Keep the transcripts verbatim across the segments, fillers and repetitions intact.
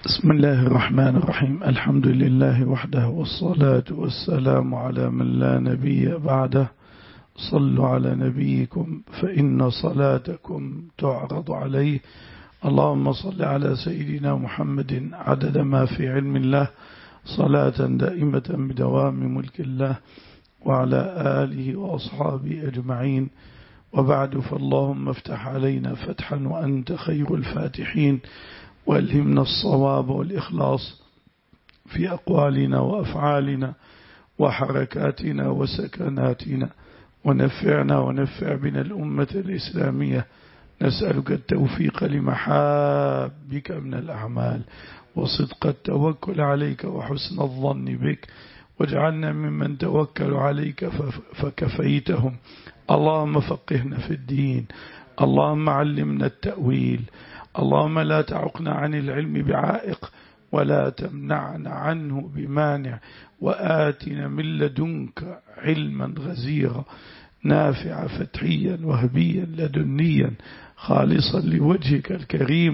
بسم الله الرحمن الرحيم. الحمد لله وحده، والصلاة والسلام على من لا نبي بعده. صلوا على نبيكم فإن صلاتكم تعرض عليه. اللهم صل على سيدنا محمد عدد ما في علم الله، صلاة دائمة بدوام ملك الله، وعلى آله وأصحابه أجمعين. وبعد، فاللهم افتح علينا فتحا وأنت خير الفاتحين، والهمنا الصواب والإخلاص في أقوالنا وأفعالنا وحركاتنا وسكناتنا، ونفعنا ونفع بنا الأمة الإسلامية. نسألك التوفيق لمحابك من الأعمال، وصدق التوكل عليك، وحسن الظن بك، واجعلنا ممن توكلوا عليك فكفيتهم. اللهم فقهنا في الدين، اللهم علمنا التأويل، اللهم لا تعقنا عن العلم بعائق، ولا تمنعنا عنه بمانع، وآتنا من لدنك علما غزيرا نافعا فتحيا وهبيا لدنيا خالصا لوجهك الكريم.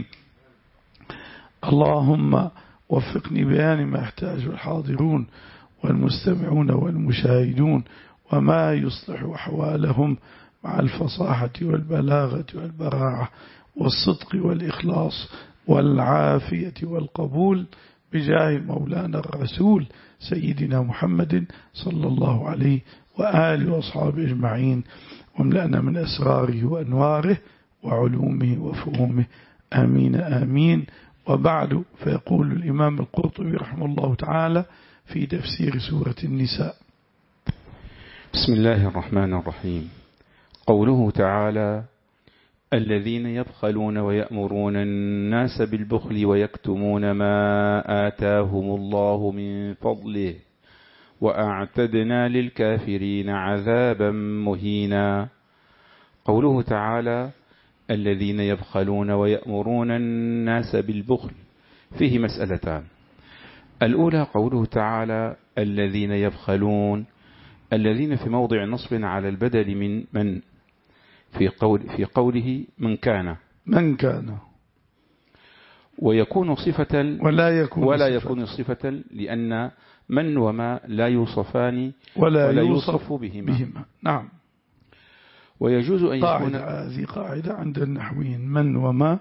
اللهم وفقني بيان ما يحتاجه الحاضرون والمستمعون والمشاهدون، وما يصلح أحوالهم مع الفصاحة والبلاغة والبراعة والصدق والإخلاص والعافية والقبول، بجاه مولانا الرسول سيدنا محمد صلى الله عليه وآله وأصحابه أجمعين، واملأنا من أسراره وأنواره وعلومه وفهومه، آمين آمين. وبعد، فيقول الإمام القرطبي رحمه الله تعالى في تفسير سورة النساء: بسم الله الرحمن الرحيم. قوله تعالى: الذين يبخلون ويأمرون الناس بالبخل ويكتمون ما آتاهم الله من فضله وأعتدنا للكافرين عذابا مهينا. قوله تعالى: الذين يبخلون ويأمرون الناس بالبخل، فيه مسألتان. الأولى قوله تعالى: الذين يبخلون، الذين في موضع نصب على البدل من من في قول في قوله من كان من كان ويكون صفة ولا يكون ولا صفة يكون صفة لأن من وما لا يوصفان ولا, ولا يوصف, يوصف بهما. بهما. نعم. ويجوز أن يكون هذه قاعدة عند النحويين: من وما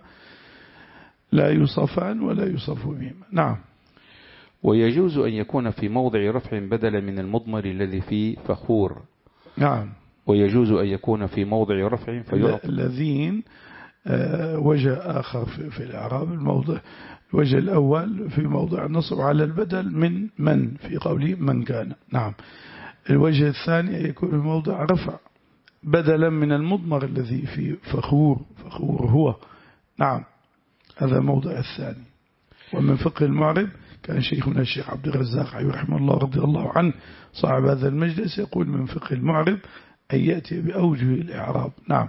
لا يوصفان ولا يوصف بهما. نعم. ويجوز أن يكون في موضع رفع بدلا من المضمر الذي فيه فخور. نعم. ويجوز أن يكون في موضع رفع فيعطف. الذين آه وجه آخر في, في الإعراب، الموضع الوجه الأول في موضع النصب على البدل من من في قوله من كان. نعم. الوجه الثاني يكون في موضع رفع بدلا من المضمر الذي في فخور فخور هو. نعم، هذا موضع الثاني. ومن فقه المعرب كان شيخنا الشيخ عبد الرزاق رحمه الله رضي الله عنه صاحب هذا المجلس يقول: من فقه المعرب أن يأتي بأوجه الإعراب. نعم.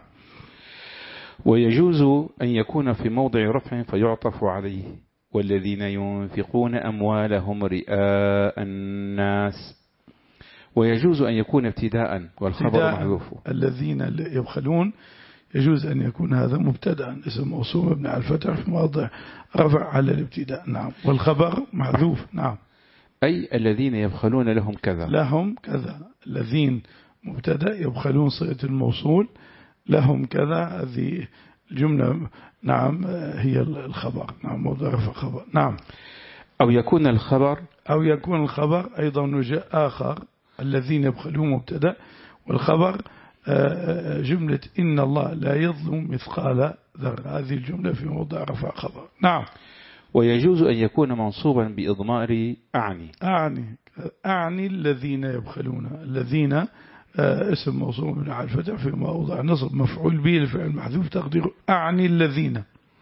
ويجوز أن يكون في موضع رفع فيعطف عليه: والذين ينفقون أموالهم رئاء الناس. ويجوز أن يكون ابتداء والخبر محذوف. الذين يبخلون يجوز أن يكون هذا مبتدأ، اسم موصول مبني على الفتح في موضع رفع على الابتداء. نعم. والخبر محذوف. نعم. أي الذين يبخلون لهم كذا لهم كذا. الذين مبتدأ، يبخلون صيغة الموصول، لهم كذا هذه الجملة. نعم، هي الخبر. نعم، موضع رفع خبر. نعم. أو يكون الخبر أو يكون الخبر أيضا وجه آخر: الذين يبخلون مبتدأ، والخبر جملة إن الله لا يظلم مثقال ذرة، هذه الجملة في موضع رفع خبر. نعم. ويجوز أن يكون منصوبا بإضمار أعني أعني أعني الذين يبخلون. الذين اسم موصول من على الفتح في موضع نصب مفعول به الفعل محذوف تقدير أعني الذين.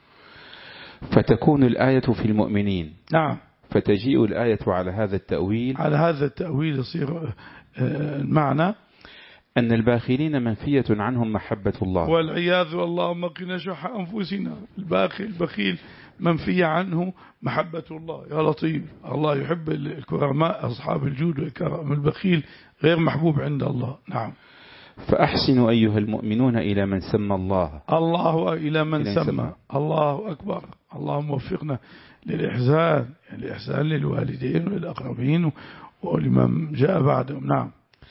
فتكون الآية في المؤمنين. نعم. فتجيء الآية على هذا التأويل على هذا التأويل يصير المعنى أن الباخلين منفية عنهم محبة الله والعياذ. اللهم قنا شح أنفسنا. الباخل البخيل منفي عنه محبة الله. يا لطيف، الله يحب الكرماء أصحاب الجود والكرم. البخيل غير محبوب عند الله. نعم. فأحسنوا أيها المؤمنون إلى من سمى الله. الله إلى من إلى سمى. سمى. الله أكبر. اللهم وفقنا للإحسان، يعني الإحسان للوالدين والأقربين ولمن جاء بعدهم. نعم.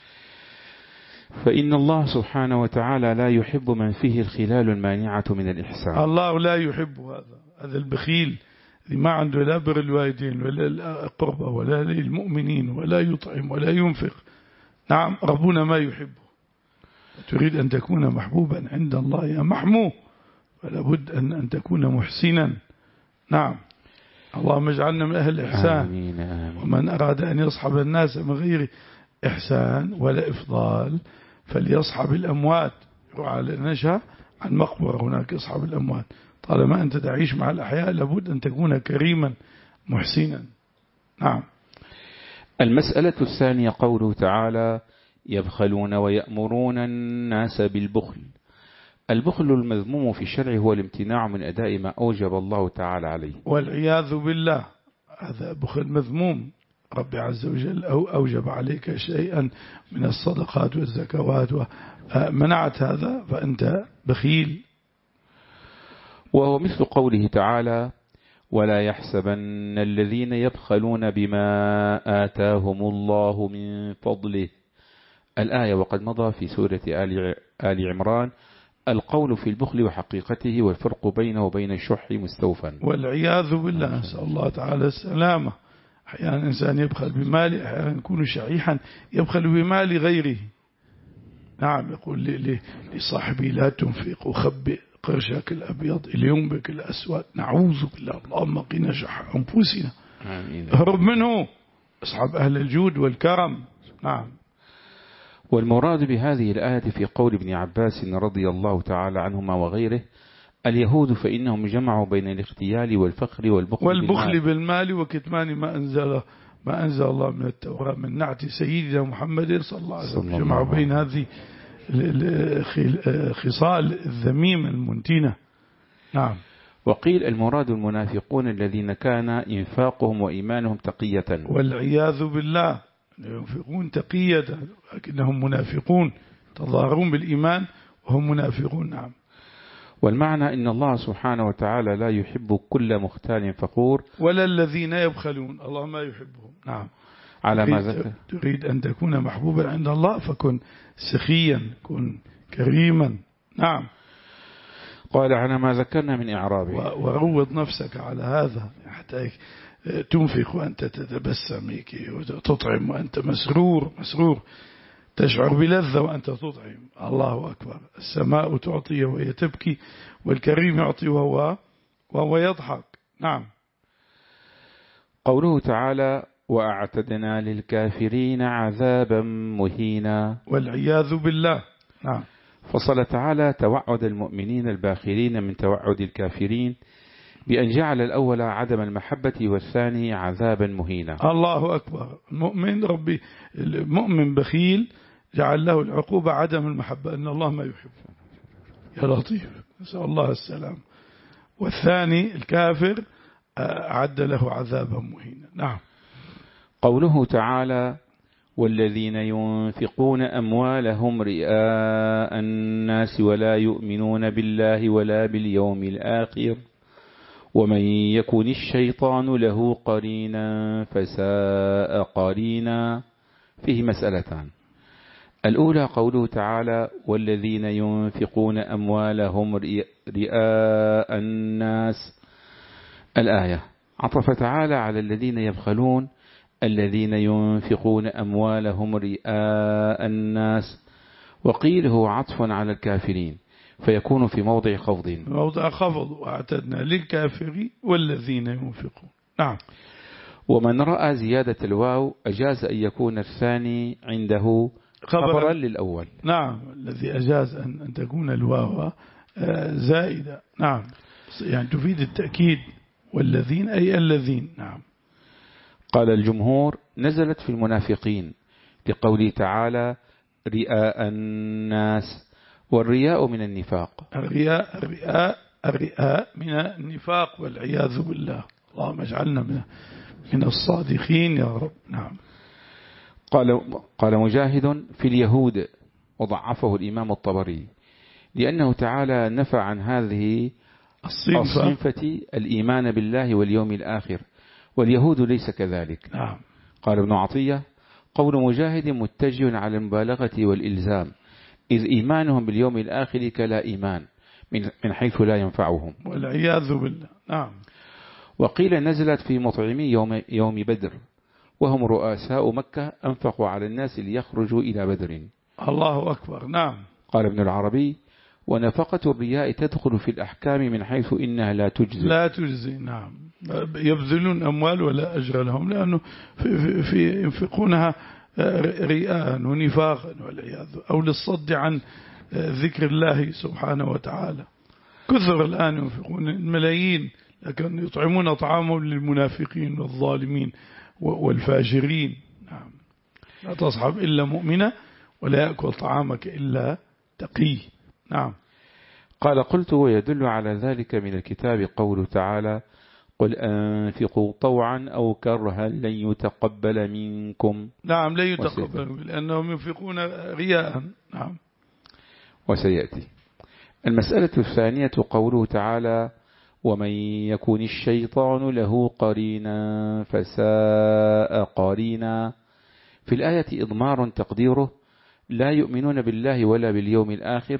فإن الله سبحانه وتعالى لا يحب من فيه الخلال المانعة من الإحسان. الله لا يحب هذا هذا البخيل اللي ما عنده لا بر الوالدين ولا القربى ولا للمؤمنين ولا يطعم ولا ينفق. نعم، ربنا ما يحبه. تريد أن تكون محبوبا عند الله يا محمود، فلا بد أن أن تكون محسنا. نعم. اللهم اجعلنا من أهل الإحسان. آمين آمين. ومن أراد أن يصحب الناس من غير إحسان ولا إفضال فليصحب الأموات. يروح على نشأ عن مقبرة هناك يصحب الأموات. طالما أنت تعيش مع الأحياء لابد أن تكون كريما محسنا. نعم. المسألة الثانية قوله تعالى يبخلون ويأمرون الناس بالبخل. البخل المذموم في الشرع هو الامتناع من أداء ما أوجب الله تعالى عليه، والعياذ بالله. هذا بخل مذموم. رب عز وجل أو أوجب عليك شيئا من الصدقات والزكوات ومنعت هذا فأنت بخيل. وهو مثل قوله تعالى ولا يحسبن الذين يبخلون بما آتاهم الله من فضله. الآية وقد مضى في سورة آل, آل عمران القول في البخل وحقيقته والفرق بينه وبين الشح مستوفى. والعياذ بالله، نسأل الله تعالى السلامة. أحيانا الإنسان يبخل بماله، أحيانا يكون شحيحا يبخل بمال غيره. نعم. يقول لصاحبي لا تنفق وخبئ قرشك الأبيض لينبك الأسود. نعوذ بالله، اللهم قنا شح أنفسنا. اهرب منه. أصحاب أهل الجود والكرم. نعم. والمراد بهذه الآية في قول ابن عباس رضي الله تعالى عنهما وغيره اليهود فإنهم جمعوا بين الاغتيال والفخر والبخل, والبخل بالمال, بالمال وكتمان ما أنزل ما أنزل الله من التوراة من نعت سيدنا محمد صلى الله عليه وسلم. جمعوا بين هذه الخصال الذميمة المنتنة. نعم. وقيل المراد المنافقون الذين كان إنفاقهم وإيمانهم تقية. والعياذ بالله، ينفقون تقية لكنهم منافقون، تظاهرون بالإيمان وهم منافقون. نعم. والمعنى إن الله سبحانه وتعالى لا يحب كل مختال فخور ولا الذين يبخلون، الله ما يحبهم. نعم. على ما ذكر. تريد أن تكون محبوبا عند الله فكن سخيا، كن كريما. نعم. قال على ما ذكرنا من إعرابه. وروض نفسك على هذا حتى تنفق وأنت تتبسم وتطعم وأنت مسرور مسرور، تشعر بلذة وأنت تطعم. الله أكبر. السماء تعطي وهي تبكي، والكريم يعطي وهو وهو يضحك. نعم. قوله تعالى وأعتدنا للكافرين عذابا مهينا. والعياذ بالله. نعم. فصل تعالى توعد المؤمنين الباخرين من توعد الكافرين بأن جعل الأول عدم المحبة والثاني عذابا مهينا. الله أكبر. المؤمن ربي المؤمن بخيل جعل له العقوبة عدم المحبة، أن الله ما يحب. يا لطيف، نسأل الله السلام. والثاني الكافر أعد له عذابا مهينا. نعم. قوله تعالى والذين ينفقون أموالهم رئاء الناس ولا يؤمنون بالله ولا باليوم الآخر ومن يكن الشيطان له قرينا فساء قرينا. فيه مسألتان. الأولى قوله تعالى والذين ينفقون أموالهم رئاء الناس. الآية عطف تعالى على الذين يبخلون الذين ينفقون أموالهم رئاء الناس، وقيل هو عطف على الكافرين فيكون في موضع خفض. موضع خفض. وأعتدنا للكافرين والذين ينفقون. نعم. ومن رأى زيادة الواو أجاز أن يكون الثاني عنده خبرا للأول. نعم. الذي أجاز أن, أن تكون الواو زائدة. نعم. يعني تفيد التأكيد. والذين أي الذين. نعم. قال الجمهور نزلت في المنافقين لقوله تعالى رئاء الناس، والرياء من النفاق. الرياء الرياء الرياء من النفاق والعياذ بالله. اللهم اجعلنا من من الصادقين يا رب. نعم. قال قال مجاهد في اليهود، وضعفه الإمام الطبري لأنه تعالى نفى عن هذه الصنفة, الصنفة الإيمان بالله واليوم الآخر، واليهود ليس كذلك. نعم. قال ابن عطية: قول مجاهد متجه على المبالغة والإلزام، إذ إيمانهم باليوم الآخر كلا إيمان من حيث لا ينفعهم، والعياذ بالله. نعم. وقيل نزلت في مطعمي يوم, يوم بدر، وهم رؤساء مكة أنفقوا على الناس ليخرجوا إلى بدر. الله أكبر. نعم. قال ابن العربي: ونفقة الرياء تدخل في الأحكام من حيث إنها لا تجزي. لا تجزي. نعم. يبذلون أموال ولا أجر لهم، لأنه في, في, في ينفقونها رياء ونفاقا والعياذ، أو للصد عن ذكر الله سبحانه وتعالى. كثر الآن ينفقون الملايين، لكن يطعمون طعامهم للمنافقين والظالمين والفاجرين. نعم. لا تصحب إلا مؤمنة، ولا يأكل طعامك إلا تقي. نعم. قال: قلت: ويدل على ذلك من الكتاب قوله تعالى: قل أنفقوا طوعا أو كرها لن يتقبل منكم. نعم، لن يتقبل، لأنهم ينفقون رياء. نعم. وسيأتي المسألة الثانية قوله تعالى: ومن يكن الشيطان له قرينا فساء قرينا. في الآية إضمار تقديره: لا يؤمنون بالله ولا باليوم الآخر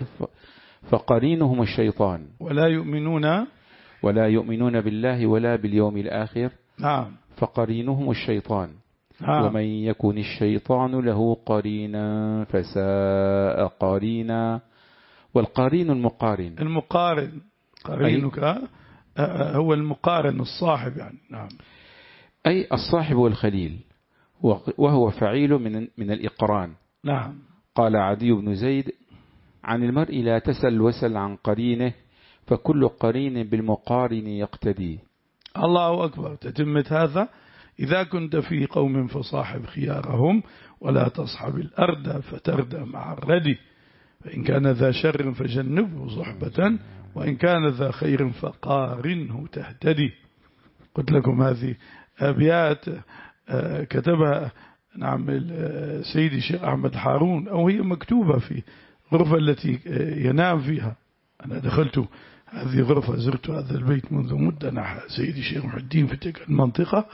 فقرينهم الشيطان. ولا يؤمنون ولا يؤمنون بالله ولا باليوم الآخر. نعم. فقرينهم الشيطان. نعم. ومن يكن الشيطان له قرينا فساء قرينا. والقرين المقارن. المقارن قرينك هو المقارن الصاحب يعني. نعم. أي الصاحب والخليل، وهو فعيل من من الإقران. نعم. قال عدي بن زيد: عن المرء لا تسل وسل عن قرينه، فكل قرين بالمقارن يقتدي. الله أكبر. تتمت هذا: إذا كنت في قوم فصاحب خيارهم، ولا تصحب الأرض فتردى مع الردي، فإن كان ذا شر فجنبه صحبة، وإن كان ذا خير فقارنه تهتدي. قلت لكم هذه أبيات كتبها نعم سيدي الشيخ أحمد حارون، أو هي مكتوبة في غرفة التي ينام فيها. أنا دخلت هذه غرفة، زرت هذا البيت منذ مدة، أنا سيدي الشيخ محي الدين في تلك المنطقة،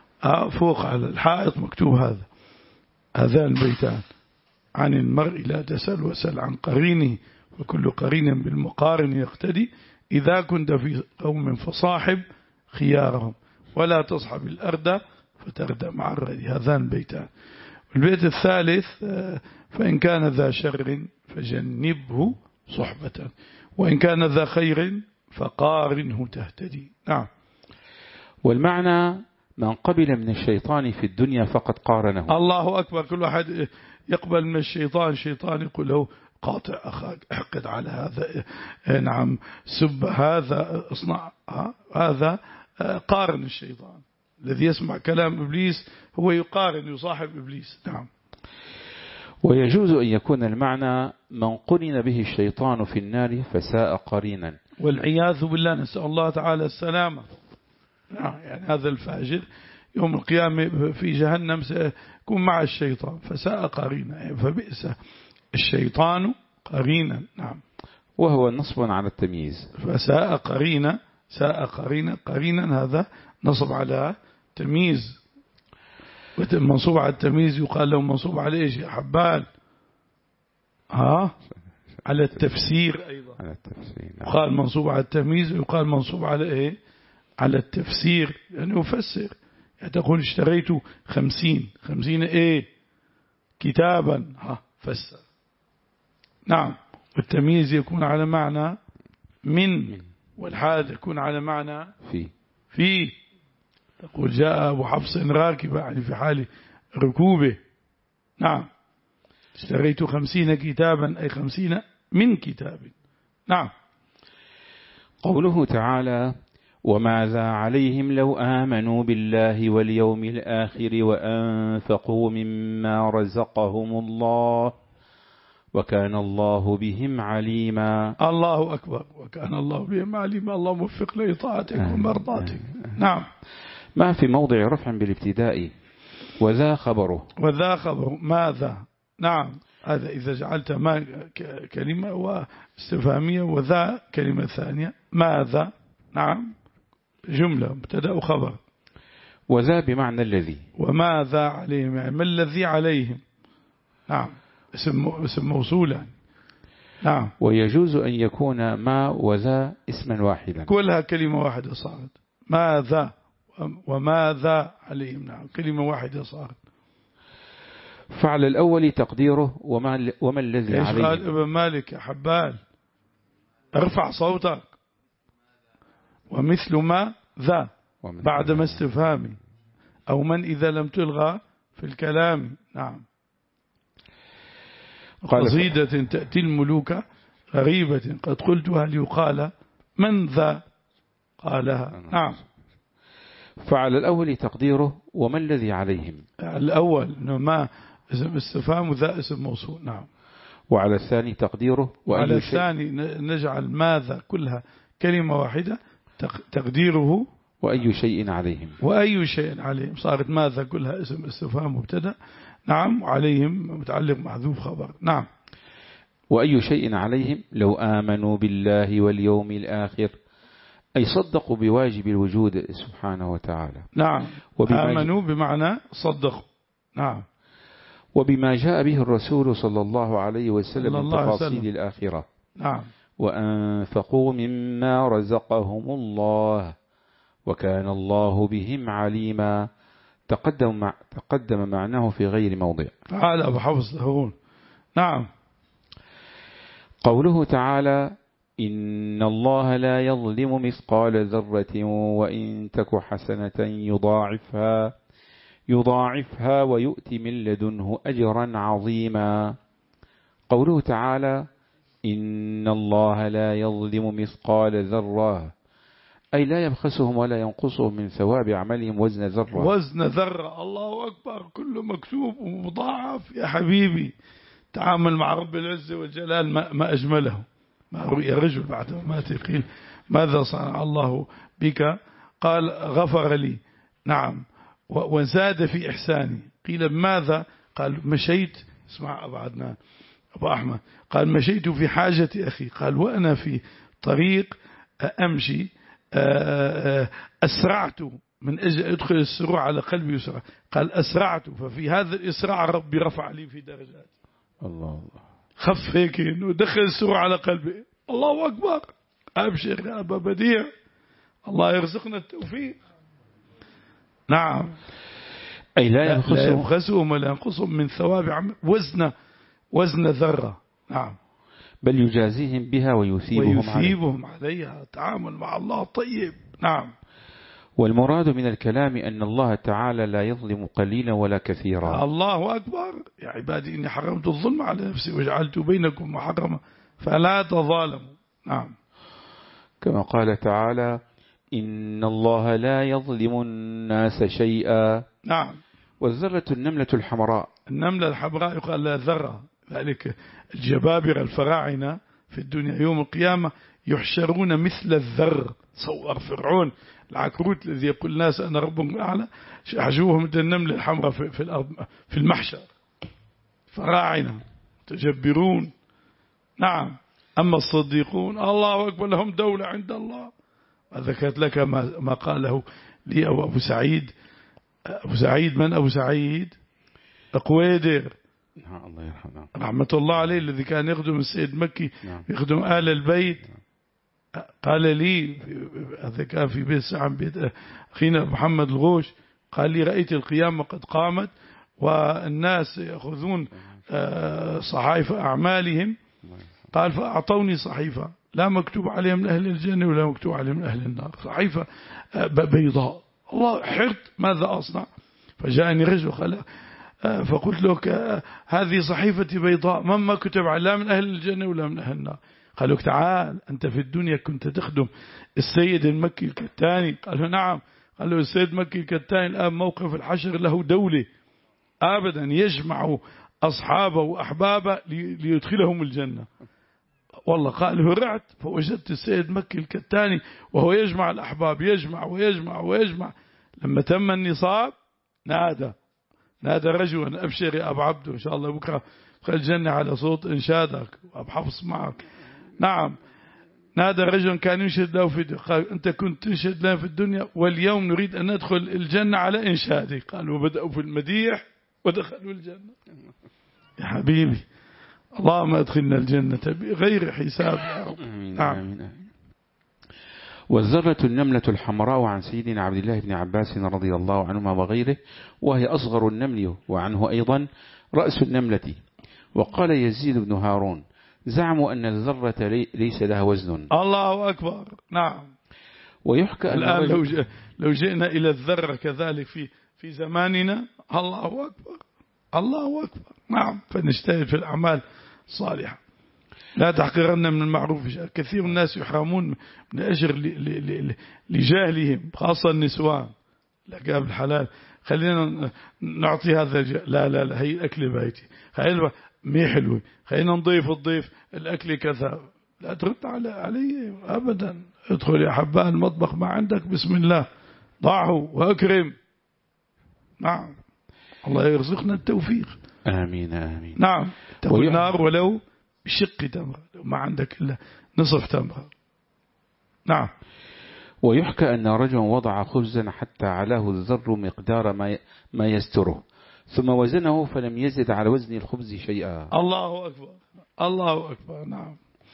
فوق على الحائط مكتوب هذا هذان البيتان: عن المرء لا تسل وسل عن قرينه، وكل قرين بالمقارن يقتدي، إذا كنت في قوم فصاحب خيارهم، ولا تصحب الأرض فتردى مع الردي. هذان البيتان. والبيت الثالث: فإن كان ذا شر فجنبه صحبة، وإن كان ذا خير فقارنه تهتدي. نعم. والمعنى: من قبل من الشيطان في الدنيا فقد قارنه. الله أكبر. كل واحد يقبل من الشيطان، الشيطان يقول له: قاطع أخاك، احقد على هذا، نعم، سب هذا، اصنع هذا. قارن الشيطان. الذي يسمع كلام إبليس هو يقارن، يصاحب إبليس. نعم. ويجوز أن يكون المعنى: من قرن به الشيطان في النار فساء قرينا. والعياذ بالله، نسأل الله تعالى السلامة. يعني هذا الفاجر يوم القيامة في جهنم سيكون مع الشيطان، فساء قرينا، فبئس الشيطان قرينا. نعم. وهو نصب على التمييز. فساء قرينا، ساء قرينا، قرينا هذا نصب على تمييز. منصوب على التمييز يقال له منصوب على إيش يا حبان؟ ها؟ على التفسير أيضا. على التفسير. يقال منصوب على التمييز، ويقال منصوب على إيه؟ على التفسير، يعني يفسر. يعني تقول اشتريت خمسين خمسين إيه كتابا، ها فسر. نعم. والتمييز يكون على معنى من، والحال يكون على معنى في. في تقول جاء أبو حفص راكبا، يعني في حال ركوبه. نعم. اشتريت خمسين كتابا، أي خمسين من كتاب. نعم. قوله تعالى: وماذا عليهم لو آمنوا بالله واليوم الآخر وأنفقوا مما رزقهم الله وكان الله بهم عليما. الله أكبر. وكان الله بهم عليما. الله موفق لإطاعتك ومرضاتك. نعم. ما في موضع رفع بالابتداء. وذا خبره. وذا خبره ماذا. نعم. هذا إذا جعلت ما كلمة واستفهامية، وذا كلمة ثانية. ماذا نعم جملة مبتدأ وخبر. وذا بمعنى الذي. وماذا عليهم يعني ما الذي عليهم. نعم اسم اسم موصولا. نعم. ويجوز أن يكون ما وذا اسما واحدا. كلها كلمة واحدة صارت. ماذا وماذا عليهم. نعم كلمة واحدة صارت. فعل الأول تقديره وما, وما الذي ايش عليهم. قال ابن مالك يا حبال ارفع صوتك. ومثل ما ذا بعد ما استفهامي أو من إذا لم تلغى في الكلام. نعم. قصيدة تأتي الملوك غريبة قد قلتها ليقال من ذا قالها. نعم. فعل الأول تقديره وما الذي عليهم. الأول إنه ما اسم استفهام وذا اسم موصول. نعم. وعلى الثاني تقديره. وعلى الثاني نجعل ماذا كلها كلمة واحدة تقديره وأي شيء عليهم. وأي شيء عليهم صارت ماذا كلها اسم استفهام مبتدا. نعم. وعليهم متعلق محذوف خبر. نعم. وأي شيء عليهم لو آمنوا بالله واليوم الآخر أي صدقوا بواجب الوجود سبحانه وتعالى. نعم. آمنوا بمعنى صدقوا. نعم. وبما جاء به الرسول صلى الله عليه وسلم من تفاصيل الآخرة. نعم. وأنفقوا مما رزقهم الله وكان الله بهم عليما. تقدم, مع تقدم معناه في غير موضع. تعالى أبو حفص هون. نعم. قوله تعالى إن الله لا يظلم مثقال ذرة وإن تك حسنة يضاعفها يضاعفها ويؤتي من لدنه أجرا عظيما. قوله تعالى إن الله لا يظلم مثقال ذرة أي لا يبخسهم ولا ينقصهم من ثواب عملهم وزن ذرة. وزن ذرة. الله أكبر. كله مكتوب ومضاعف يا حبيبي. تعامل مع رب العزة والجلال ما, ما أجمله. ما رؤي رجل بعد ما تقيل ماذا صنع الله بك قال غفر لي. نعم. وزاد في إحساني. قيل ماذا قال مشيت. اسمع أبو عدنان أبو أحمد قال مشيت في حاجة أخي. قال وأنا في طريق أمشي أسرعت من أجل أدخل السرور على قلبي يسرع. قال أسرعت ففي هذا الإسراع ربي رفع لي في درجات. الله الله. خف هيك إنه دخل السرور على قلبي. الله أكبر. أبشر يا أبا بديع. الله يرزقنا التوفيق. نعم. أي لا يبخسهم ولا ينقصهم من ثواب عمل وزن وزن ذرة. نعم. بل يجازيهم بها ويثيبهم, ويثيبهم عليها. تعامل مع الله طيب. نعم. والمراد من الكلام أن الله تعالى لا يظلم قليلا ولا كثيرا. الله أكبر. يا عبادي إني حرمت الظلم على نفسي وجعلت بينكم محرما فلا تظالموا. نعم. كما قال تعالى إن الله لا يظلم الناس شيئا. نعم. والذرة النملة الحمراء. النملة الحمراء يقال لها ذرة. ذلك الجبابرة الفراعنة في الدنيا يوم القيامة يحشرون مثل الذر. صور فرعون العكروت الذي يقول الناس أنا ربهم أعلى يحشوهم مثل النملة الحمراء في, في الأرض في المحشر. فراعنة تجبرون. نعم. أما الصديقون الله أكبر لهم دولة عند الله. ذكرت لك ما, ما قاله لي أو أبو سعيد. أبو سعيد من أبو سعيد قويدر الله يرحمه رحمة الله عليه الذي كان يخدم السيد مكي يخدم آل البيت. قال لي هذا كان في بيت سعم بيت أخينا محمد الغوش. قال لي رأيت القيامة قد قامت والناس يأخذون صحائف أعمالهم. قال فأعطوني صحيفة لا مكتوب عليها من أهل الجنة ولا مكتوب عليها من أهل النار. صحيفة بيضاء. الله حرت ماذا أصنع. فجاءني رجل قال فقلت له هذه صحيفتي بيضاء ما كتب عليها من أهل الجنة ولا من أهل النار. قال له تعال أنت في الدنيا كنت تخدم السيد المكي الكتاني. قال له نعم. قال له السيد المكي الكتاني الآن موقف الحشر له دولة أبدا يجمع أصحابه وأحبابه ليدخلهم الجنة. والله قال هرعت فوجدت السيد مكي الكتاني وهو يجمع الأحباب يجمع ويجمع ويجمع. لما تم النصاب نادى نادى رجلا أبشر يا أبو عبده إن شاء الله بكرة خل الجنة على صوت إنشادك وأبو حفص معك. نعم. نادى رجل كان ينشد له في الدنيا قال أنت كنت تنشد له في الدنيا واليوم نريد أن ندخل الجنة على إنشادك. قال وبدأوا في المديح ودخلوا الجنة. يا حبيبي اللهم ادخلنا الجنة بغير حساب يا رب. نعم. والذرة النملة الحمراء عن سيدنا عبد الله بن عباس رضي الله عنهما وغيره، وهي أصغر النمل، وعنه أيضا رأس النملة. وقال يزيد بن هارون زعموا أن الذرة ليس لها وزن. الله أكبر. نعم. ويحكى الآن لو, لو جئنا إلى الذرة كذلك في في زماننا الله أكبر الله أكبر. نعم. فنجتهد في الأعمال الصالحة. لا تحقرن من المعروف شيئا. كثير من الناس يحرمون من أجر لجهلهم، خاصة النسوان. لقاب الحلال خلينا نعطي هذا الج... لا لا لا هي أكل بيتي، هاي مي حلوة، خلينا نضيف الضيف الأكل كذا. لا ترد على علي أبدا. ادخل يا حبان المطبخ ما عندك بسم الله ضعه وأكرم. نعم. الله يرزقنا التوفيق. آمين آمين. نعم. تقول النار ولو بشق تمرة، لو ما عندك إلا نصف تمرة. نعم. ويحكى أن رجلا وضع خبزا حتى علاه الذر مقدار ما ما يستره، ثم وزنه فلم يزد على وزن الخبز شيئا. الله أكبر الله أكبر. نعم.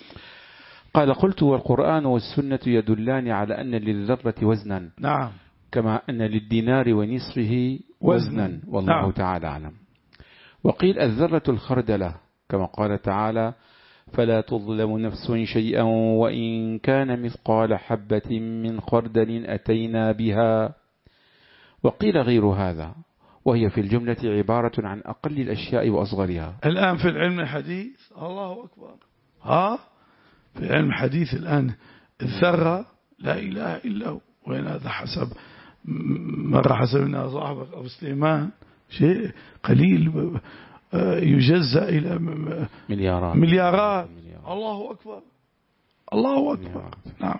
قال قلت والقرآن والسنة يدلان على أن للذرة وزنا. نعم. كما أن للدينار ونصفه وزنا، والله نعم. تعالى أعلم. وقيل الذرة الخردلة كما قال تعالى فلا تظلم نفس شيئا وإن كان مثقال حبة من خردل أتينا بها. وقيل غير هذا، وهي في الجملة عبارة عن أقل الأشياء وأصغرها. الآن في العلم الحديث الله أكبر. ها في علم الحديث الآن الذرة لا إله إلا هو. وين هذا حسب مرة حسبنا صاحبك أبو سليمان شيء قليل يجزأ إلى مليارات مليارات. الله أكبر الله أكبر. نعم.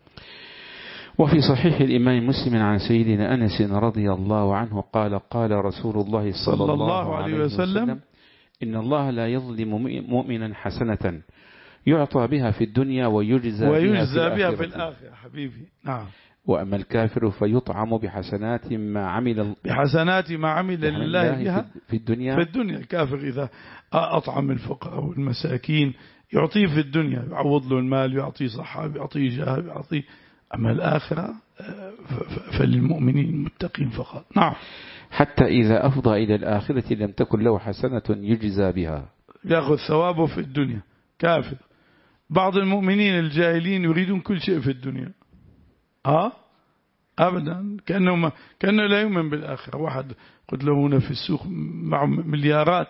وفي صحيح الإمام مسلم عن سيدنا أنس رضي الله عنه قال قال رسول الله صلى الله عليه وسلم إن الله لا يظلم مؤمنا حسنة يعطى بها في الدنيا ويجزى, ويجزى بها, بها في الآخرة. حبيبي. نعم. وأما الكافر فيطعم بحسنات ما عمل بحسنات ما عمل لله بها في الدنيا. في الدنيا الكافر إذا أطعم الفقراء والمساكين يعطيه في الدنيا، يعوض له المال، يعطيه صحة، يعطيه جاه، يعطيه. أما الآخرة فللمؤمنين المتقين فقط. نعم. حتى إذا أفضى إلى الآخرة لم تكن له حسنة يجزى بها، يأخذ ثوابه في الدنيا. كافر. بعض المؤمنين الجاهلين يريدون كل شيء في الدنيا. ها أبدا. كأنه, ما كأنه لا يؤمن بالآخرة. واحد قلت له هنا في السوق مع مليارات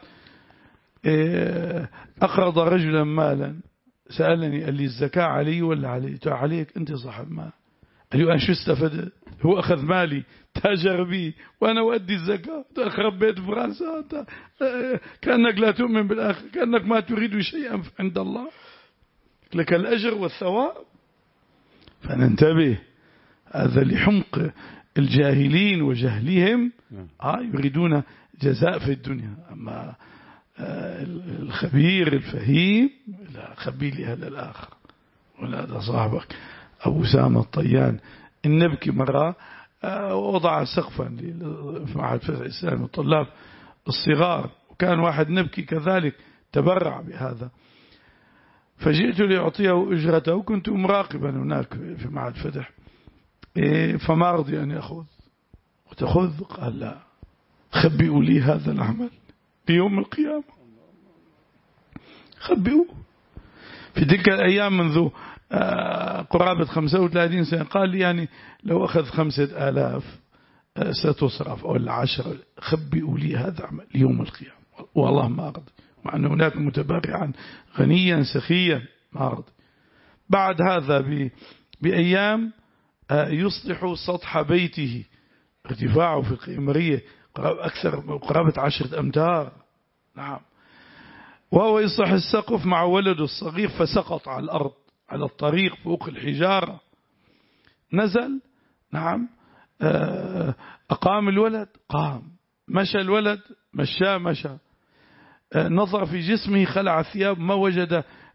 أقرض رجلا مالا سألني قال لي الزكاة علي ولا علي؟ عليك أنت صاحب مال. قال لي أنا شو استفدت؟ هو أخذ مالي تاجر بي وأنا أؤدي الزكاة. أخرب بيت فرنسا. كأنك لا تؤمن بالآخرة، كأنك ما تريد شيئا عند الله، لك الأجر والثواب. فننتبه. هذا لحمق الجاهلين وجهلهم. آه يريدون جزاء في الدنيا. أما آه الخبير الفهيم لا خبي لي هذا الآخر. ولا صاحبك أبو سامة الطيان النبكي مرة آه وضع سقفا في معهد فتح الإسلام الطلاب الصغار، وكان واحد نبكي كذلك تبرع بهذا، فجئت لأعطيه أجرته وكنت مراقبا هناك في معهد فتح. إيه فما رضي أن يأخذ. وتأخذ؟ قال لا، خبئوا لي هذا العمل في يوم القيامة. خبئوا. في تلك الأيام منذ قرابة خمسة وثلاثين سنة قال لي يعني لو أخذ خمسة آلاف ستصرف أو العشر. خبئوا لي هذا العمل يوم القيامة. والله ما رضي، مع أن هناك متبرعا غنيا سخيا ما رضي. بعد هذا بأيام يصلح سطح بيته، ارتفاعه في القمرية أكثر قرابة عشرة أمتار. نعم. وهو يصلح السقف مع ولده الصغير فسقط على الأرض على الطريق فوق الحجارة. نزل. نعم. أقام الولد قام، مشى الولد مشى مشى، نظر في جسمه خلع الثياب ما وجد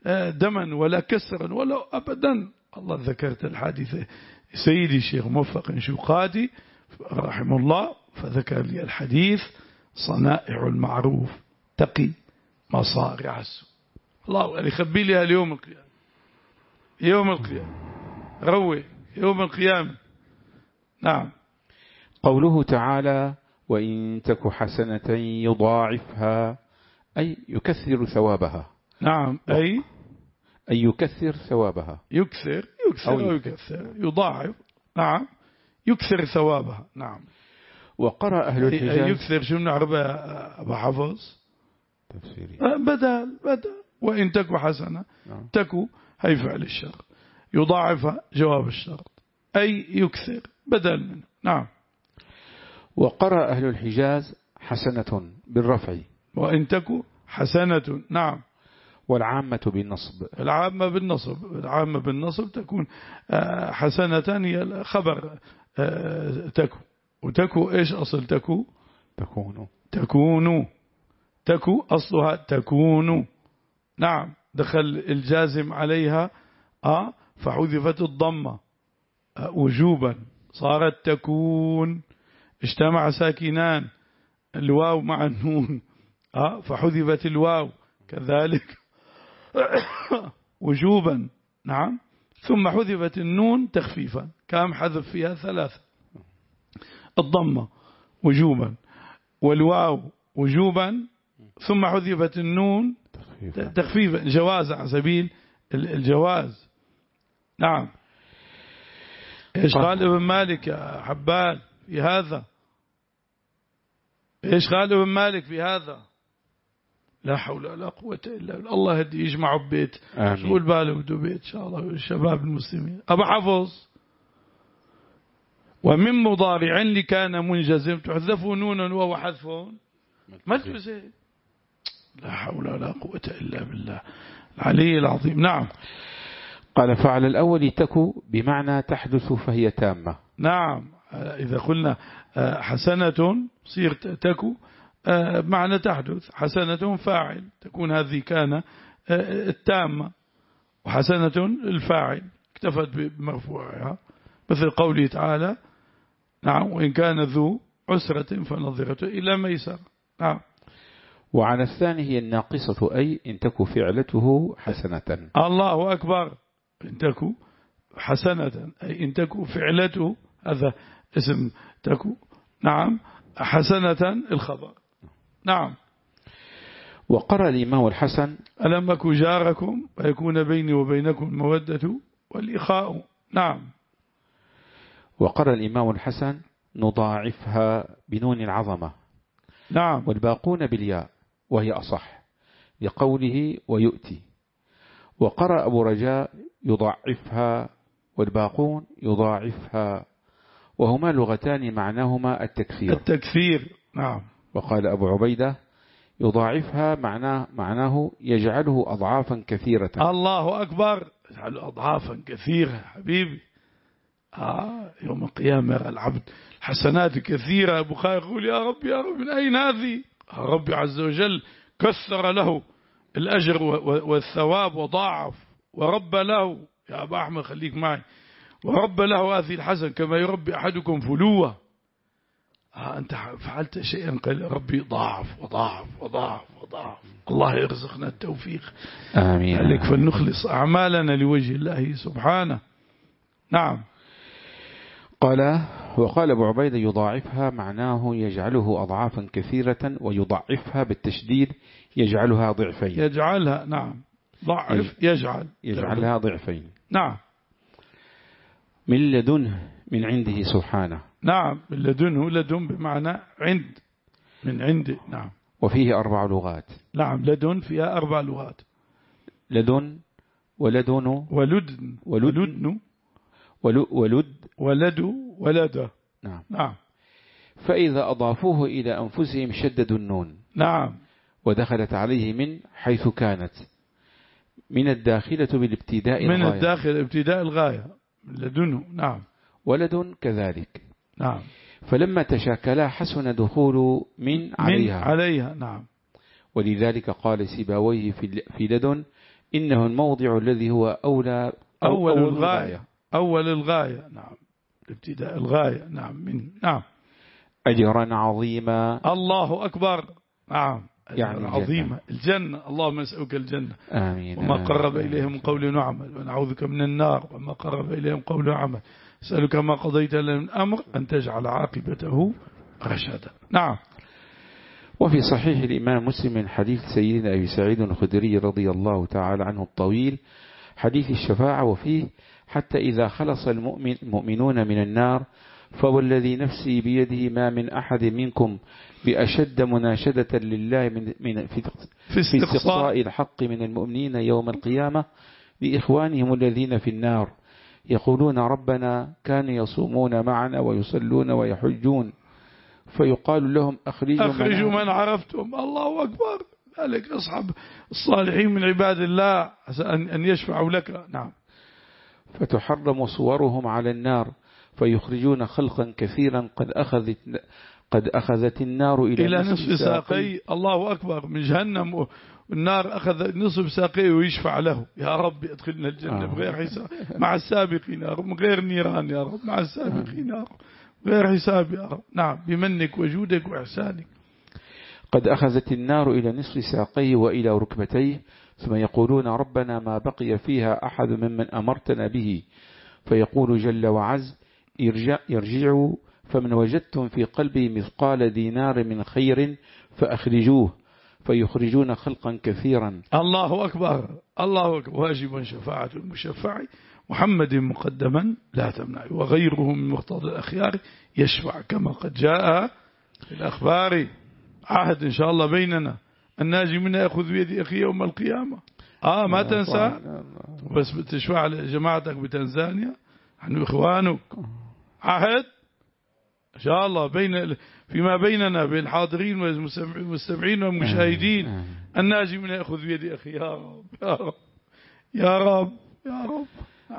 دما ولا كسرا ولا أبدا. الله ذكرت الحادثة سيدي الشيخ موفق شوقاتي رحمه الله فذكر لي الحديث صنائع المعروف تقي مصارع السوء. الله يعني خبي لها اليوم القيامة، يوم القيامة روي يوم القيامة. نعم. قوله تعالى وإن تك حسنة يضاعفها أي يكثر ثوابها. نعم أي أي يكثر ثوابها، يكثر يكثر أو يكثر يضاعف. نعم يكثر ثوابها. نعم. وقرأ أهل الحجاز يكثر شو نعرف أبا حفظ تفسيري بدل بدل وإن تكو حسنة نعم. تكو هي فعل الشرط، يضاعف جواب الشرط أي يكثر بدل منه. نعم. وقرأ أهل الحجاز حسنة بالرفع وإن تكو حسنة. نعم. والعامة بالنصب. العامة بالنصب، العامة بالنصب تكون حسنة هي خبر تكو. وتكو إيش أصل تكو؟ تكون تكون تكو أصلها تكون. نعم. دخل الجازم عليها آه فحذفت الضمة آه وجوبا صارت تكون. اجتمع ساكنان الواو مع النون آه فحذفت الواو كذلك وجوبا. نعم. ثم حذفت النون تخفيفا. كم حذف فيها ثلاثة، الضمة وجوبا والواو وجوبا ثم حذفت النون تخفيفا جواز على سبيل الجواز. نعم. إيش قال ابن مالك يا حبان في هذا؟ إيش قال ابن مالك في هذا؟ لا حول ولا قوة إلا بالله. الله يهدي يجمع ببيت شغل باله بده بيت إن شاء الله الشباب المسلمين. أبا حفظ ومن مضارع لكان منجزم تحذف نونا وهو حذف ملبس. لا حول ولا قوة إلا بالله العلي العظيم. نعم. قال فعل الأول تكو بمعنى تحدث فهي تامة. نعم. إذا قلنا حسنة صير تكو معنى تحدث، حسنة فاعل تكون هذه كان التامة، وحسنة الفاعل اكتفت بمرفوعها مثل قوله تعالى نعم وإن كان ذو عسرة فنظرة إلى ميسر. نعم. وعلى الثاني هي الناقصة أي إن تكو فعلته حسنة. الله أكبر. إن تكو حسنة أي إن تكو فعلته هذا اسم تكو. نعم. حسنة الخبر. نعم. وقرأ الإمام الحسن ألم أكن جاركم ويكون بيني وبينكم المودة والإخاء. نعم. وقرأ الإمام الحسن نضاعفها بنون العظمة. نعم. والباقون بالياء وهي أصح لقوله ويؤتي. وقرأ أبو رجاء يضاعفها والباقون يضاعفها وهما لغتان معناهما التكثير التكثير. نعم. وقال أبو عبيدة يضاعفها معناه, معناه يجعله أضعافا كثيرة. الله أكبر. يجعله أضعافا كثيرة حبيبي. آه يوم القيامة يرى العبد حسنات كثيرة. أبو خير يقول يا رب يا رب من أين هذه؟ ربي عز وجل كثر له الأجر والثواب وضاعف ورب له يا أبا أحمد خليك معي ورب له هذه الحسن كما يربي أحدكم فلوة. آه أنت فعلت شيئا قال ربي ضاعف وضاعف وضاعف وضاعف. الله يرزقنا التوفيق. آمين. لك فلنخلص أعمالنا لوجه الله سبحانه. نعم. قال وقال أبو عبيدة يضاعفها معناه يجعله أضعافا كثيرة ويضعفها بالتشديد يجعلها ضعفين. يجعلها. نعم. ضعف يجعل يجعلها ضعفين. نعم. من لدنه من عنده سبحانه. نعم. من لدنه لدن بمعنى عند من عنده. نعم. وفيه أربع لغات. نعم. لدن فيها أربع لغات. لدن ولدن ولدن ولدن ولد ولد ولد. نعم. نعم. فإذا أضافوه إلى أنفسهم شددوا النون. نعم. ودخلت عليه من حيث كانت من الداخلة بالابتداء من الغاية. الداخل ابتداء الغاية من لدنه. نعم. ولد كذلك. نعم. فلما تشاكلا حسن دخول من عليها. من عليها. نعم. ولذلك قال سيباويه في لدن إنه الموضع الذي هو أولى أو أول, أول الغاية الغاية. أول الغاية نعم، ابتداء الغاية نعم من نعم أجرا عظيما. الله أكبر نعم يعني عظيمة الجنة. اللهم نسألك الجنة آمين. وما قرب آمين. إليهم قول وعمل، ونعوذك من النار وما قرب إليهم قول وعمل. أسألك ما قضيت لنا من أمر أن تجعل عاقبته رشدا. نعم. وفي صحيح الإمام مسلم من حديث سيدنا أبي سعيد الخدري رضي الله تعالى عنه الطويل حديث الشفاعة، وفيه حتى إذا خلص المؤمن المؤمنون من النار فوالذي نفسي بيده ما من أحد منكم بأشد مناشدة لله من من في في استقصاء الحق من المؤمنين يوم القيامة بإخوانهم الذين في النار يقولون ربنا كانوا يصومون معنا ويصلون ويحجون فيقال لهم أخرجوا, أخرجوا من, من عرفتم. الله أكبر. ذلك أصحاب الصالحين من عباد الله أن يشفعوا لك. نعم. فتحرم صورهم على النار فيخرجون خلقا كثيرا قد أخذت قد أخذت النار إلى, إلى نصف ساقي. الله أكبر. من جهنم والنار أخذ نصف ساقي ويشفع له يا رب ادخلنا الجنة آه. بغير حساب مع السابقين يا رب، من غير نيران يا رب، مع السابقين يا رب غير حساب يا رب. نعم. بمنك وجودك وإحسانك. قد أخذت النار إلى نصف ساقيه وإلى ركبتيه ثم يقولون ربنا ما بقي فيها أحد ممن أمرتنا به فيقول جل وعز يرجع يرجعوا فمن وجدتم في قلبه مثقال دينار من خير فأخرجوه فيخرجون خلقا كثيرا. الله أكبر. الله أكبر. واجب شفاعة المشفع محمد مقدما لا تمنع، وغيره من مقتضى الأخيار يشفع كما قد جاء في الأخبار. عهد إن شاء الله بيننا الناجي منا يأخذ بيد أخي يوم القيامة. آه ما تنسى بس بتشفع لجماعتك بتنزانيا نحن إخوانك. عهد إن شاء الله بين فيما بيننا بين الحاضرين والمستمعين والمشاهدين الناجي منا يأخذ بيد أخي. يا رب يا رب يا رب يا رب.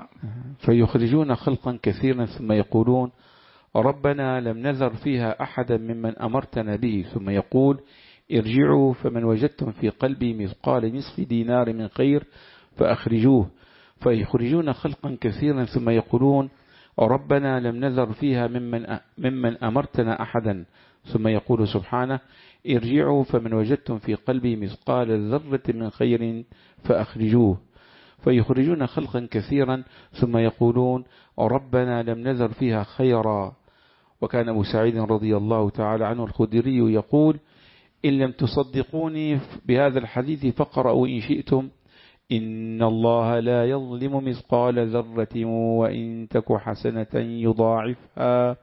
فيخرجون خلقا كثيرا ثم يقولون ربنا لم نذر فيها أحدا ممن أمرتنا به ثم يقول ارجعوا فمن وجدتم في قلبي مثقال نصف دينار من خير فأخرجوه فيخرجون خلقا كثيرا ثم يقولون ربنا لم نذر فيها ممن, ممن أمرتنا أحدا ثم يقول سبحانه ارجعوا فمن وجدتم في قلبي مثقال ذرة من خير فأخرجوه فيخرجون خلقا كثيرا ثم يقولون ربنا لم نذر فيها خيرا. وكان أبو سعيد رضي الله تعالى عنه الخدري يقول إن لم تصدقوني بهذا الحديث فقرأوا إن شئتم إن الله لا يظلم مثقال ذرة وإن تك حسنة يضاعفها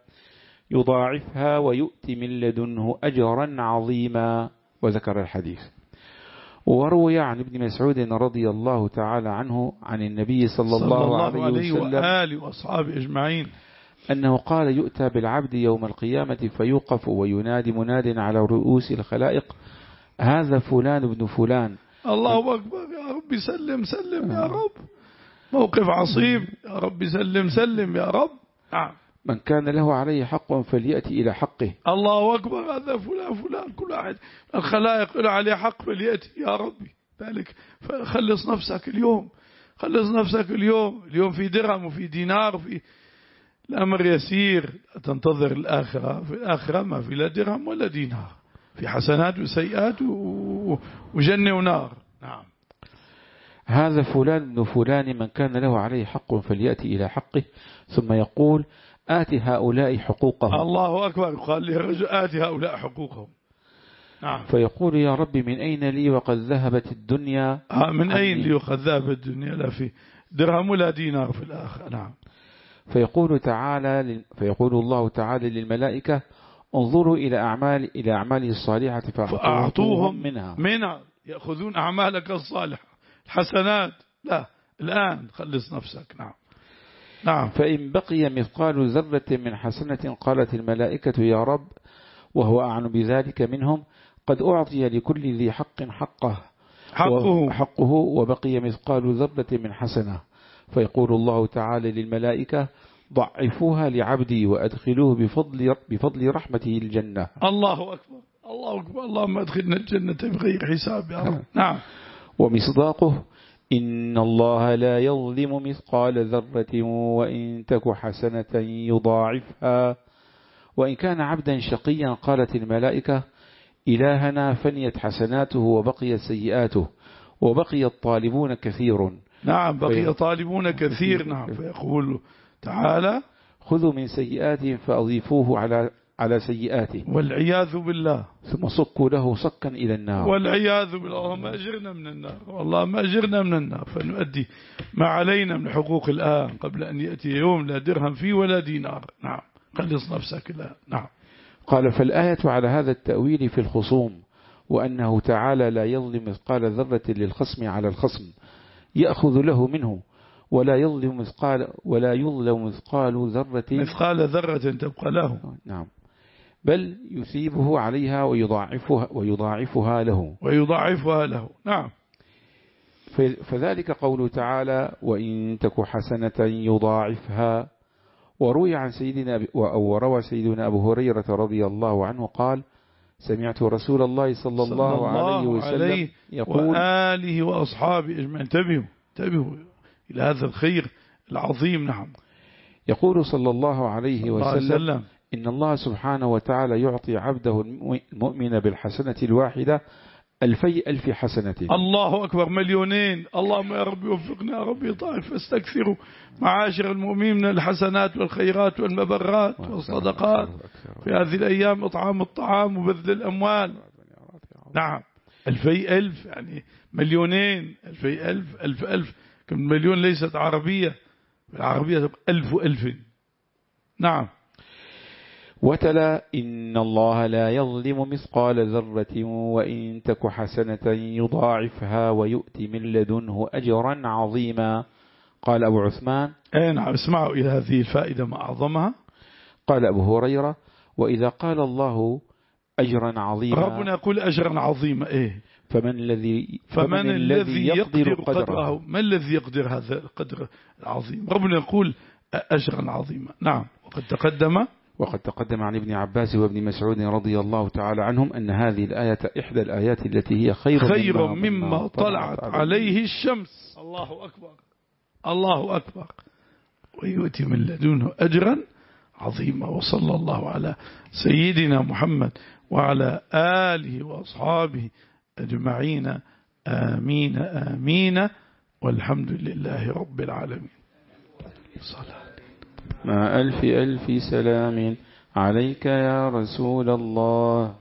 يضاعفها ويؤتي من لدنه أجرا عظيما. وذكر الحديث. وروي عن ابن مسعود رضي الله تعالى عنه عن النبي صلى الله, صلى الله عليه, عليه وسلم وآله وأصحابه أجمعين أنه قال يؤتى بالعبد يوم القيامة فيوقف وينادي مناد على رؤوس الخلائق هذا فلان ابن فلان. الله أكبر. يا رب سلم سلم يا رب. موقف عصيب. يا رب سلم سلم يا رب. نعم. من كان له عليه حق فليأتي إلى حقه. الله أكبر. هذا فلان فلان كل واحد الخلائق له عليه حق فليأتي يا ربي. ذلك فخلص نفسك اليوم. خلص نفسك اليوم. اليوم في درهم وفي دينار وفي الأمر يسير. تنتظر الآخرة. في الآخرة ما في لا درهم ولا دينار، في حسنات وسيئات وجنة ونار. نعم. هذا فلان ابن فلان من كان له عليه حق فليأتي إلى حقه ثم يقول آت هؤلاء حقوقهم. الله أكبر. قال لي الرجل آت هؤلاء حقوقهم. نعم. فيقول يا رب من أين لي وقد ذهبت الدنيا. من أين لي وقد ذهبت الدنيا لا في درهم ولا دينار في الآخرة. نعم. فيقول تعالى فيقول الله تعالى للملائكة انظروا إلى أعمال إلى أعماله الصالحة فأعطوهم منها منها يأخذون أعمالك الصالحة الحسنات. لا الآن خلص نفسك. نعم. نعم. فإن بقي مثقال ذرة من حسنة قالت الملائكة يا رب وهو أعلم بذلك منهم قد أعطي لكل ذي حق حقه حقه, حقه وبقي مثقال ذرة من حسنة فيقول الله تعالى للملائكة ضعفوها لعبدي وأدخلوه بفضل بفضل رحمته الجنة. الله أكبر. الله أكبر. اللهم أدخلنا الجنة بغير حساب يا رب. نعم. ومصداقه إن الله لا يظلم مثقال ذرة وإن تك حسنة يضاعفها وإن كان عبدا شقيا قالت الملائكة إلهنا فنيت حسناته وبقيت سيئاته وبقي الطالبون كثير. نعم بقي طالبون كثير. نعم فيقول تعالى خذوا من سيئاتهم فأضيفوه على على سيئاته والعياذ بالله ثم صكوا له صكا إلى النار والعياذ بالله. ما أجرنا من النار والله ما أجرنا من النار. فنؤدي ما علينا من حقوق الآن قبل أن يأتي يوم لا درهم فيه ولا دينار. نعم خلص نفسك الآن. نعم. قال فالآية على هذا التأويل في الخصوم وأنه تعالى لا يظلم مثقال ذرة للخصم على الخصم يأخذ له منه ولا يظلم مثقال ولا يظلم مثقال ذرة مثقال ذرة تبقى له. نعم بل يثيبه عليها ويضاعفها ويضاعفها له ويضاعفها له. نعم. فذلك قوله تعالى وإن تك حسنة يضاعفها. وروي عن سيدنا وروى سيدنا أبو هريرة رضي الله عنه قال سمعت رسول الله صلى الله, صلى الله عليه وسلم يقول وآله وأصحابه أجمعين. انتبهوا انتبهوا إلى هذا الخير العظيم. نعم. يقول صلى الله عليه وسلم إن الله سبحانه وتعالى يعطي عبده المؤمن بالحسنة الواحدة ألفي ألف حسنة. الله أكبر. مليونين. اللهم يا رب يوفقنا يا رب يطاعف. فاستكثروا معاشر المؤمنين من الحسنات والخيرات والمبرات والصدقات في هذه الأيام إطعام الطعام وبذل الأموال. نعم ألفي ألف يعني مليونين. ألفي ألف ألف ألف كم مليون ليست عربية. العربية ألف ألف. نعم. وتلا إن الله لا يظلم مثقال ذرة وإن تك حسنة يضاعفها ويؤتي من لدنه أجرا عظيما. قال أبو عثمان أي نعم اسمعوا إلى هذه الفائدة ما أعظمها. قال أبو هريرة وإذا قال الله أجرا عظيما ربنا يقول أجرا عظيما إيه فمن الذي فمن, فمن الذي يقدر قدره, قدره ما الذي يقدر هذا القدر العظيم. ربنا يقول أجرا عظيما. نعم. وقد تقدم وقد تقدم عن ابن عباس وابن مسعود رضي الله تعالى عنهم أن هذه الآية إحدى الآيات التي هي خير, خير مما, مما طلعت عليه الشمس. الله أكبر الله أكبر. ويؤتي من لدنه أجرا عظيما. وصلى الله على سيدنا محمد وعلى آله وأصحابه أجمعين. آمين آمين والحمد لله رب العالمين. صلاة مع ألف ألف سلام عليك يا رسول الله.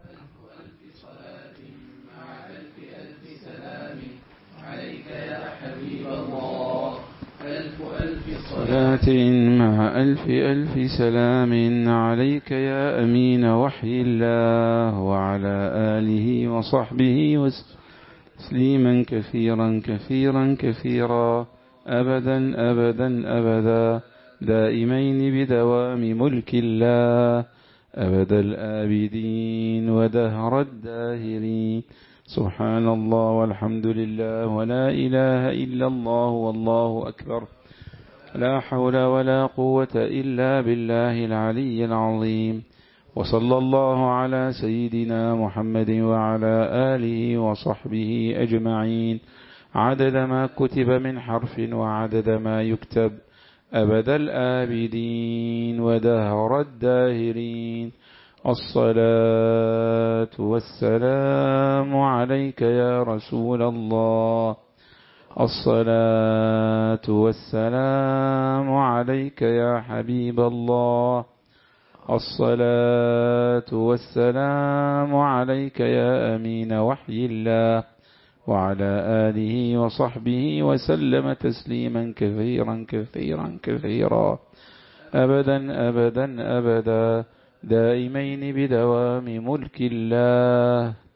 ألف صلاة مع ألف ألف سلام عليك يا حبيب الله. ألف ألف صلاة مع ألف ألف سلام عليك يا أمين وحي الله وعلى آله وصحبه وسليما كثيرا كثيرا كثيرا أبدا أبدا أبدا دائمين بدوام ملك الله أبد الآبدين ودهر الداهرين. سبحان الله والحمد لله ولا إله إلا الله والله أكبر. لا حول ولا قوة إلا بالله العلي العظيم. وصلى الله على سيدنا محمد وعلى آله وصحبه أجمعين عدد ما كتب من حرف وعدد ما يكتب أبد الآبدين ودهر الداهرين. الصلاة والسلام عليك يا رسول الله. الصلاة والسلام عليك يا حبيب الله. الصلاة والسلام عليك يا أمين وحي الله وعلى آله وصحبه وسلم تسليما كثيرا كثيرا كثيرا أبدا أبدا أبدا دائمين بدوام ملك الله.